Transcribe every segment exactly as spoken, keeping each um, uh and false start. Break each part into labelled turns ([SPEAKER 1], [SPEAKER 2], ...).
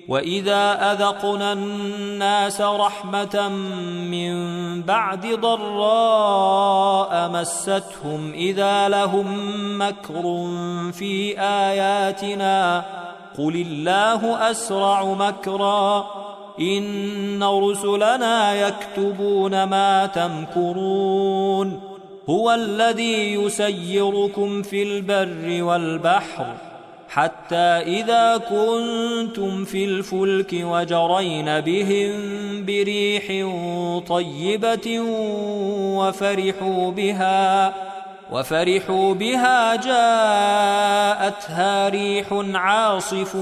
[SPEAKER 1] وإذا أذقنا الناس رحمة من بعد ضراء مستهم إذا لهم مكر في آياتنا قل الله أسرع مكرا إن رسلنا يكتبون ما تمكرون هو الذي يسيركم في البر والبحر حتى إذا كنتم في الفلك وجرين بهم بريح طيبة وفرحوا بها وفرحوا بها جاءتها ريح عاصف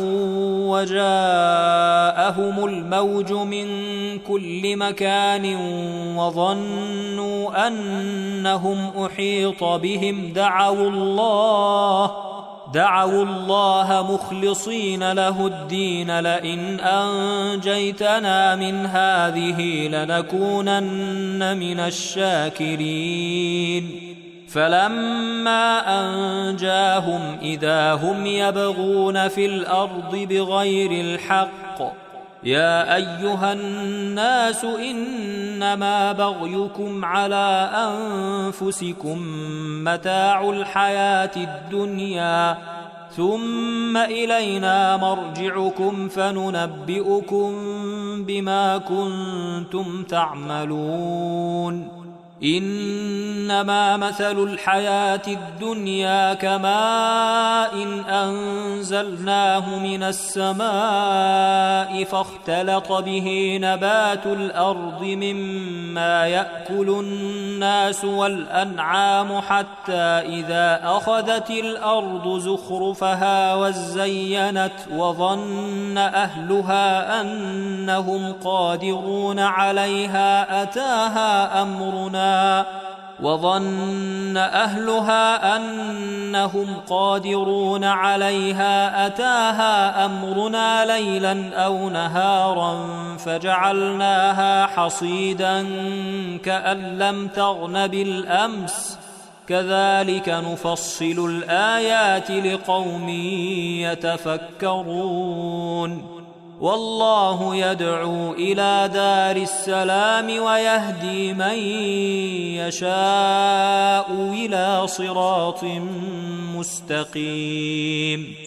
[SPEAKER 1] وجاءهم الموج من كل مكان وظنوا أنهم أحيط بهم دعوا الله دعوا الله مخلصين له الدين لئن أنجيتنا من هذه لنكونن من الشاكرين فلما أنجاهم إذا هم يبغون في الأرض بغير الحق يا أيها الناس إنما بغيكم على أنفسكم متاع الحياة الدنيا ثم إلينا مرجعكم فننبئكم بما كنتم تعملون إنما مثل الحياة الدنيا كماء إن أنزلناه من السماء فاختلط به نبات الأرض مما يأكل الناس والأنعام حتى إذا أخذت الأرض زخرفها وزينت وظن أهلها أنهم قادرون عليها أتاها أمرنا وظن أهلها أنهم قادرون عليها أتاها أمرنا ليلا أو نهارا فجعلناها حصيدا كأن لم تغن بالأمس كذلك نفصل الآيات لقوم يتفكرون والله يدعو إلى دار السلام ويهدي من يشاء إلى صراط مستقيم